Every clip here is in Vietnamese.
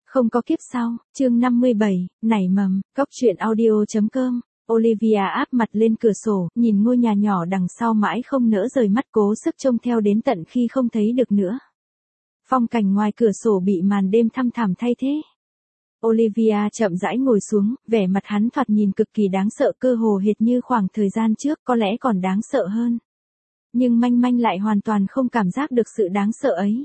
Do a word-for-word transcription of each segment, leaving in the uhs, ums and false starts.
Không có kiếp sau, chương năm mươi bảy, nảy mầm, cóc truyện audio.com. Olivia áp mặt lên cửa sổ, nhìn ngôi nhà nhỏ đằng sau mãi không nỡ rời mắt, cố sức trông theo đến tận khi không thấy được nữa. Phong cảnh ngoài cửa sổ bị màn đêm thăm thẳm thay thế. Olivia chậm rãi ngồi xuống, vẻ mặt hắn thoạt nhìn cực kỳ đáng sợ, cơ hồ hệt như khoảng thời gian trước, có lẽ còn đáng sợ hơn. Nhưng manh manh lại hoàn toàn không cảm giác được sự đáng sợ ấy.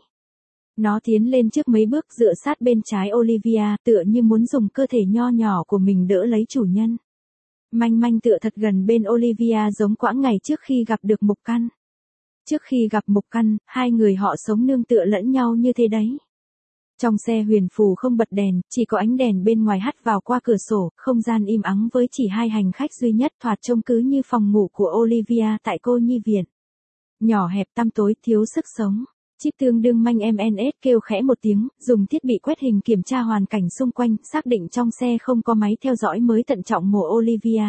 Nó tiến lên trước mấy bước, dựa sát bên trái Olivia, tựa như muốn dùng cơ thể nho nhỏ của mình đỡ lấy chủ nhân. Manh manh tựa thật gần bên Olivia giống quãng ngày trước khi gặp được Mục Căn. Trước khi gặp Mục Căn, hai người họ sống nương tựa lẫn nhau như thế đấy. Trong xe huyền phù không bật đèn, chỉ có ánh đèn bên ngoài hắt vào qua cửa sổ, không gian im ắng với chỉ hai hành khách duy nhất, thoạt trông cứ như phòng ngủ của Olivia tại cô nhi viện. Nhỏ hẹp tăm tối, thiếu sức sống. Chip tương đương manh em en ét kêu khẽ một tiếng, dùng thiết bị quét hình kiểm tra hoàn cảnh xung quanh, xác định trong xe không có máy theo dõi mới thận trọng mổ Olivia.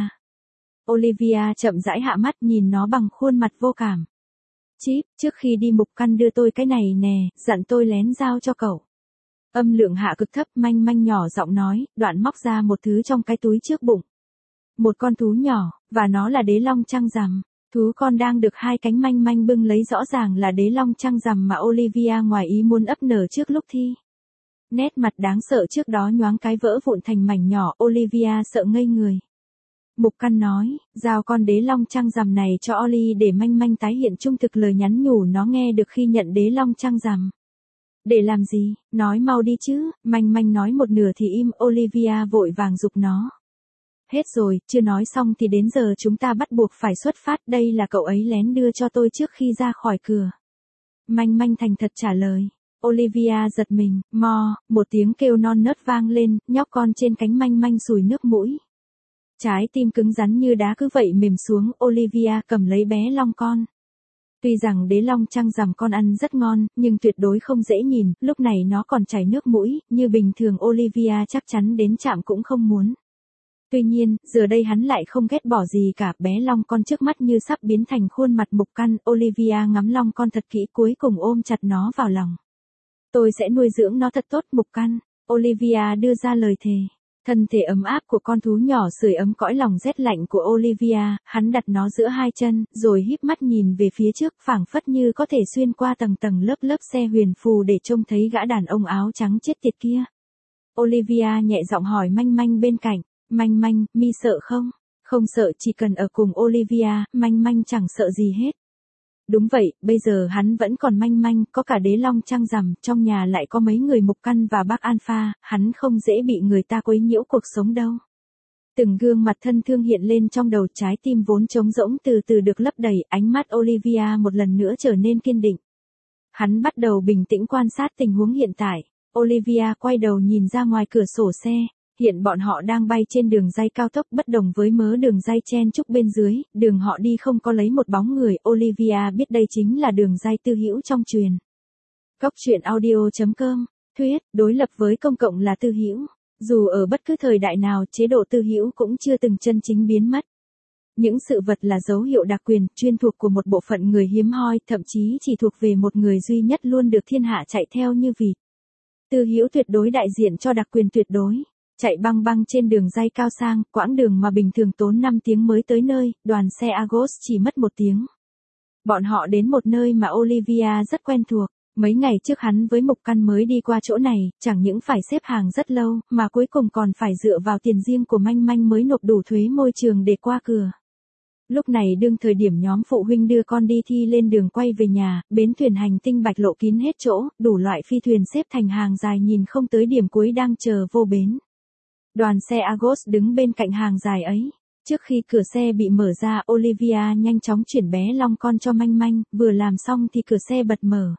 Olivia chậm rãi hạ mắt, nhìn nó bằng khuôn mặt vô cảm. Chip, trước khi đi Mục Căn đưa tôi cái này nè, dặn tôi lén giao cho cậu. Âm lượng hạ cực thấp, manh manh nhỏ giọng nói, đoạn móc ra một thứ trong cái túi trước bụng. Một con thú nhỏ, và nó là đế long trăng rằm. Thú con đang được hai cánh manh manh bưng lấy, rõ ràng là đế long trăng rằm mà Olivia ngoài ý muốn ấp nở trước lúc thi. Nét mặt đáng sợ trước đó nhoáng cái vỡ vụn thành mảnh nhỏ, Olivia sợ ngây người. Mục Căn nói, giao con đế long trăng rằm này cho Oli để manh manh tái hiện trung thực lời nhắn nhủ nó nghe được khi nhận đế long trăng rằm. Để làm gì, nói mau đi chứ, manh manh nói một nửa thì im, Olivia vội vàng giục nó. Hết rồi, chưa nói xong thì đến giờ chúng ta bắt buộc phải xuất phát, đây là cậu ấy lén đưa cho tôi trước khi ra khỏi cửa. Manh manh thành thật trả lời. Olivia giật mình, mo, một tiếng kêu non nớt vang lên, nhóc con trên cánh manh manh sùi nước mũi. Trái tim cứng rắn như đá cứ vậy mềm xuống, Olivia cầm lấy bé long con. Tuy rằng đế long trăng rằm con ăn rất ngon, nhưng tuyệt đối không dễ nhìn, lúc này nó còn chảy nước mũi, như bình thường Olivia chắc chắn đến chạm cũng không muốn. Tuy nhiên, giờ đây hắn lại không ghét bỏ gì cả, bé long con trước mắt như sắp biến thành khuôn mặt Mục Căn, Olivia ngắm long con thật kỹ cuối cùng ôm chặt nó vào lòng. Tôi sẽ nuôi dưỡng nó thật tốt Mục Căn, Olivia đưa ra lời thề. Thân thể ấm áp của con thú nhỏ sưởi ấm cõi lòng rét lạnh của Olivia, hắn đặt nó giữa hai chân, rồi híp mắt nhìn về phía trước, phảng phất như có thể xuyên qua tầng tầng lớp lớp xe huyền phù để trông thấy gã đàn ông áo trắng chết tiệt kia. Olivia nhẹ giọng hỏi manh manh bên cạnh. Manh manh, mi sợ không? Không sợ, chỉ cần ở cùng Olivia, manh manh chẳng sợ gì hết. Đúng vậy, bây giờ hắn vẫn còn manh manh, có cả đế long trăng rằm, trong nhà lại có mấy người Mục Căn và bác Alpha, hắn không dễ bị người ta quấy nhiễu cuộc sống đâu. Từng gương mặt thân thương hiện lên trong đầu, trái tim vốn trống rỗng từ từ được lấp đầy, ánh mắt Olivia một lần nữa trở nên kiên định. Hắn bắt đầu bình tĩnh quan sát tình huống hiện tại. Olivia quay đầu nhìn ra ngoài cửa sổ xe. Hiện bọn họ đang bay trên đường ray cao tốc, bất đồng với mớ đường ray chen chúc bên dưới, đường họ đi không có lấy một bóng người, Olivia biết đây chính là đường ray tư hữu trong truyền. Cóc truyện audio.com, thuyết, đối lập với công cộng là tư hữu. Dù ở bất cứ thời đại nào, chế độ tư hữu cũng chưa từng chân chính biến mất. Những sự vật là dấu hiệu đặc quyền, chuyên thuộc của một bộ phận người hiếm hoi, thậm chí chỉ thuộc về một người duy nhất luôn được thiên hạ chạy theo như vịt. Tư hữu tuyệt đối đại diện cho đặc quyền tuyệt đối. Chạy băng băng trên đường ray cao sang, quãng đường mà bình thường tốn năm tiếng mới tới nơi, đoàn xe Argos chỉ mất một tiếng. Bọn họ đến một nơi mà Olivia rất quen thuộc. Mấy ngày trước hắn với Mục Căn mới đi qua chỗ này, chẳng những phải xếp hàng rất lâu, mà cuối cùng còn phải dựa vào tiền riêng của manh manh mới nộp đủ thuế môi trường để qua cửa. Lúc này đương thời điểm nhóm phụ huynh đưa con đi thi lên đường quay về nhà, bến thuyền hành tinh Bạch Lộ kín hết chỗ, đủ loại phi thuyền xếp thành hàng dài nhìn không tới điểm cuối đang chờ vô bến. Đoàn xe Argos đứng bên cạnh hàng dài ấy. Trước khi cửa xe bị mở ra, Olivia nhanh chóng chuyển bé long con cho manh manh, vừa làm xong thì cửa xe bật mở.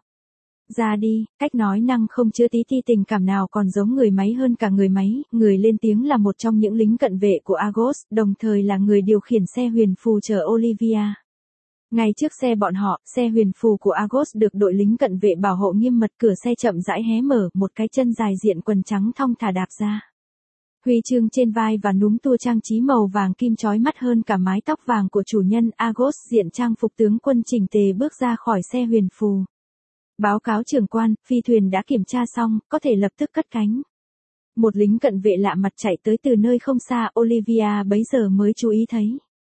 Ra đi, cách nói năng không chứa tí ti tình cảm nào, còn giống người máy hơn cả người máy, người lên tiếng là một trong những lính cận vệ của Argos, đồng thời là người điều khiển xe huyền phù chở Olivia. Ngay trước xe bọn họ, xe huyền phù của Argos được đội lính cận vệ bảo hộ nghiêm mật, cửa xe chậm rãi hé mở, một cái chân dài diện quần trắng thong thả đạp ra. Huy chương trên vai và núm tua trang trí màu vàng kim chói mắt hơn cả mái tóc vàng của chủ nhân, Argos diện trang phục tướng quân chỉnh tề bước ra khỏi xe huyền phù. Báo cáo trưởng quan, phi thuyền đã kiểm tra xong, có thể lập tức cất cánh. Một lính cận vệ lạ mặt chạy tới từ nơi không xa, Olivia bấy giờ mới chú ý thấy.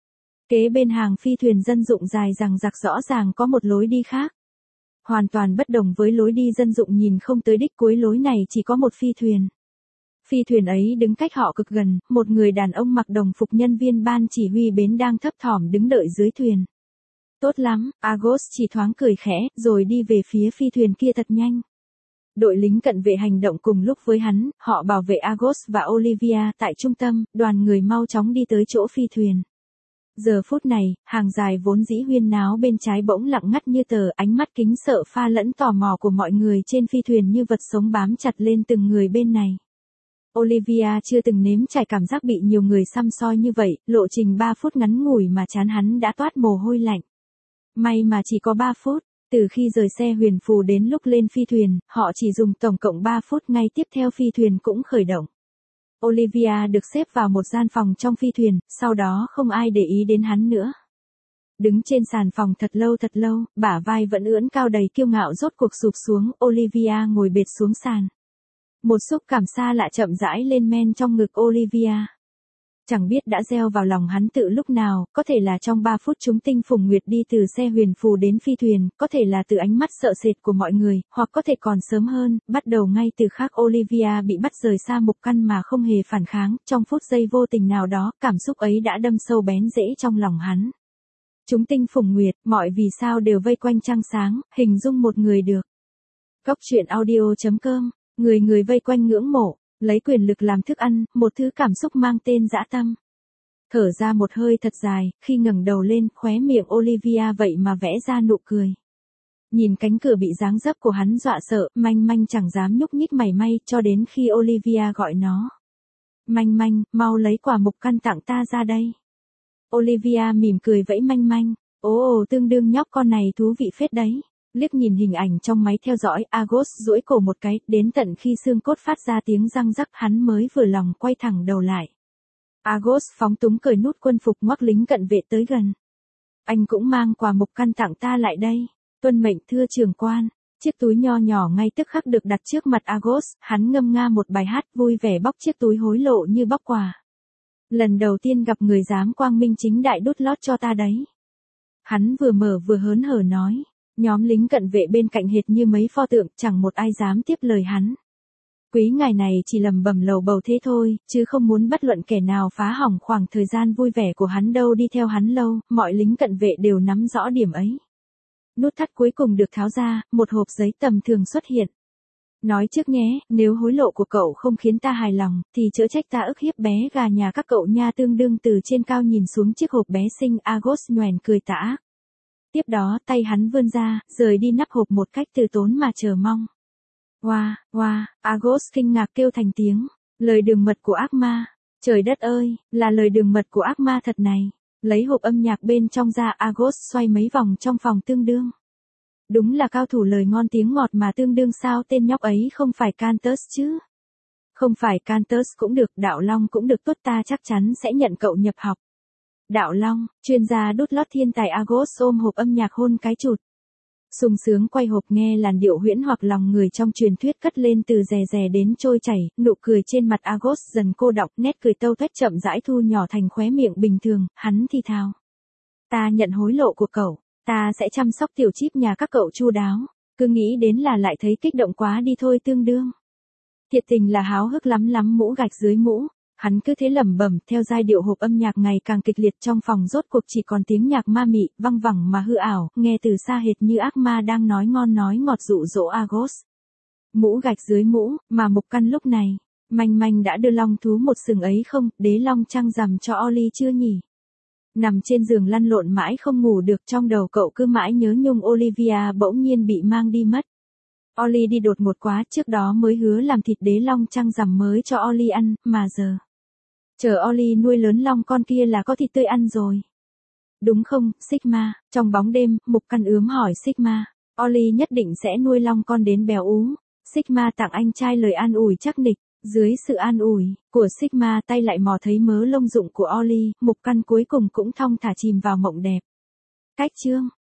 Kế bên hàng phi thuyền dân dụng dài dằng dặc rõ ràng có một lối đi khác. Hoàn toàn bất đồng với lối đi dân dụng nhìn không tới đích, cuối lối này chỉ có một phi thuyền. Phi thuyền ấy đứng cách họ cực gần, một người đàn ông mặc đồng phục nhân viên ban chỉ huy bến đang thấp thỏm đứng đợi dưới thuyền. Tốt lắm, Argos chỉ thoáng cười khẽ, rồi đi về phía phi thuyền kia thật nhanh. Đội lính cận vệ hành động cùng lúc với hắn, họ bảo vệ Argos và Olivia tại trung tâm, đoàn người mau chóng đi tới chỗ phi thuyền. Giờ phút này, hàng dài vốn dĩ huyên náo bên trái bỗng lặng ngắt như tờ, ánh mắt kính sợ pha lẫn tò mò của mọi người trên phi thuyền như vật sống bám chặt lên từng người bên này. Olivia chưa từng nếm trải cảm giác bị nhiều người săm soi như vậy, lộ trình ba phút ngắn ngủi mà trán hắn đã toát mồ hôi lạnh. May mà chỉ có ba phút, từ khi rời xe huyền phù đến lúc lên phi thuyền, họ chỉ dùng tổng cộng ba phút, ngay tiếp theo phi thuyền cũng khởi động. Olivia được xếp vào một gian phòng trong phi thuyền, sau đó không ai để ý đến hắn nữa. Đứng trên sàn phòng thật lâu thật lâu, bả vai vẫn ưỡn cao đầy kiêu ngạo rốt cuộc sụp xuống, Olivia ngồi bệt xuống sàn. Một xúc cảm xa lạ chậm rãi lên men trong ngực Olivia. Chẳng biết đã gieo vào lòng hắn từ lúc nào, có thể là trong ba phút chúng tinh phùng nguyệt đi từ xe huyền phù đến phi thuyền, có thể là từ ánh mắt sợ sệt của mọi người, hoặc có thể còn sớm hơn, bắt đầu ngay từ khắc Olivia bị bắt rời xa Mục Căn mà không hề phản kháng, trong phút giây vô tình nào đó, cảm xúc ấy đã đâm sâu bén rễ trong lòng hắn. Chúng tinh phùng nguyệt, mọi vì sao đều vây quanh trăng sáng, hình dung một người được. Góc truyện audio chấm com, người người vây quanh ngưỡng mộ. Lấy quyền lực làm thức ăn, một thứ cảm xúc mang tên dã tâm. Thở ra một hơi thật dài, khi ngẩng đầu lên, khóe miệng Olivia vậy mà vẽ ra nụ cười. Nhìn cánh cửa bị giáng dấp của hắn dọa sợ, Manh Manh chẳng dám nhúc nhích mảy may, cho đến khi Olivia gọi nó. Manh Manh, mau lấy quả Mục Căn tặng ta ra đây. Olivia mỉm cười vẫy Manh Manh, ồ ồ tương đương nhóc con này thú vị phết đấy. Liếc nhìn hình ảnh trong máy theo dõi, Argos duỗi cổ một cái, đến tận khi xương cốt phát ra tiếng răng rắc hắn mới vừa lòng quay thẳng đầu lại. Argos phóng túng cởi nút quân phục ngoắc lính cận vệ tới gần. Anh cũng mang quà Mục Căn tặng ta lại đây. Tuân mệnh thưa trưởng quan. Chiếc túi nho nhỏ ngay tức khắc được đặt trước mặt Argos, hắn ngâm nga một bài hát vui vẻ bóc chiếc túi hối lộ như bóc quà. Lần đầu tiên gặp người dám quang minh chính đại đút lót cho ta đấy. Hắn vừa mở vừa hớn hở nói. Nhóm lính cận vệ bên cạnh hệt như mấy pho tượng, chẳng một ai dám tiếp lời hắn. Quý ngài này chỉ lầm bầm lầu bầu thế thôi, chứ không muốn bất luận kẻ nào phá hỏng khoảng thời gian vui vẻ của hắn đâu. Đi theo hắn lâu, mọi lính cận vệ đều nắm rõ điểm ấy. Nút thắt cuối cùng được tháo ra, một hộp giấy tầm thường xuất hiện. Nói trước nhé, nếu hối lộ của cậu không khiến ta hài lòng, thì chớ trách ta ức hiếp bé gà nhà các cậu nha. Tương đương từ trên cao nhìn xuống chiếc hộp bé xinh, Argos nhoẻn cười tà ác. Tiếp đó tay hắn vươn ra, rời đi nắp hộp một cách từ tốn mà chờ mong. Wow, wow, Argos kinh ngạc kêu thành tiếng. Lời đường mật của ác ma. Trời đất ơi, là lời đường mật của ác ma thật này. Lấy hộp âm nhạc bên trong ra, Argos xoay mấy vòng trong phòng tương đương. Đúng là cao thủ lời ngon tiếng ngọt mà tương đương sao, tên nhóc ấy không phải Cantus chứ. Không phải Cantus cũng được, Đạo Long cũng được, tốt ta chắc chắn sẽ nhận cậu nhập học. Đạo Long, chuyên gia đút lót thiên tài. Argos ôm hộp âm nhạc hôn cái chụt. Sung sướng quay hộp nghe làn điệu huyễn hoặc lòng người trong truyền thuyết cất lên từ rè rè đến trôi chảy, nụ cười trên mặt Argos dần cô đọng, nét cười tâu tuét chậm rãi thu nhỏ thành khóe miệng bình thường, hắn thì thào. Ta nhận hối lộ của cậu, ta sẽ chăm sóc tiểu chíp nhà các cậu chu đáo, cứ nghĩ đến là lại thấy kích động quá đi thôi tương đương. Thiệt tình là háo hức lắm lắm mũ gạch dưới mũ. Hắn cứ thế lẩm bẩm, theo giai điệu hộp âm nhạc ngày càng kịch liệt trong phòng rốt cuộc chỉ còn tiếng nhạc ma mị, văng vẳng mà hư ảo, nghe từ xa hệt như ác ma đang nói ngon nói ngọt dụ dỗ Argos. Mũ gạch dưới mũ, mà Mục Căn lúc này, Manh Manh đã đưa long thú một sừng ấy không, đế long trăng rằm cho Ollie chưa nhỉ? Nằm trên giường lăn lộn mãi không ngủ được, trong đầu cậu cứ mãi nhớ nhung Olivia bỗng nhiên bị mang đi mất. Ollie đi đột ngột quá, trước đó mới hứa làm thịt đế long trăng rằm mới cho Ollie ăn, mà giờ. Chờ Ollie nuôi lớn long con kia là có thịt tươi ăn rồi. Đúng không, Sigma? Trong bóng đêm, Mục Căn ướm hỏi Sigma. Ollie nhất định sẽ nuôi long con đến béo ú. Sigma tặng anh trai lời an ủi chắc nịch. Dưới sự an ủi của Sigma, tay lại mò thấy mớ lông dụng của Ollie, Mục Căn cuối cùng cũng thong thả chìm vào mộng đẹp. Cách chương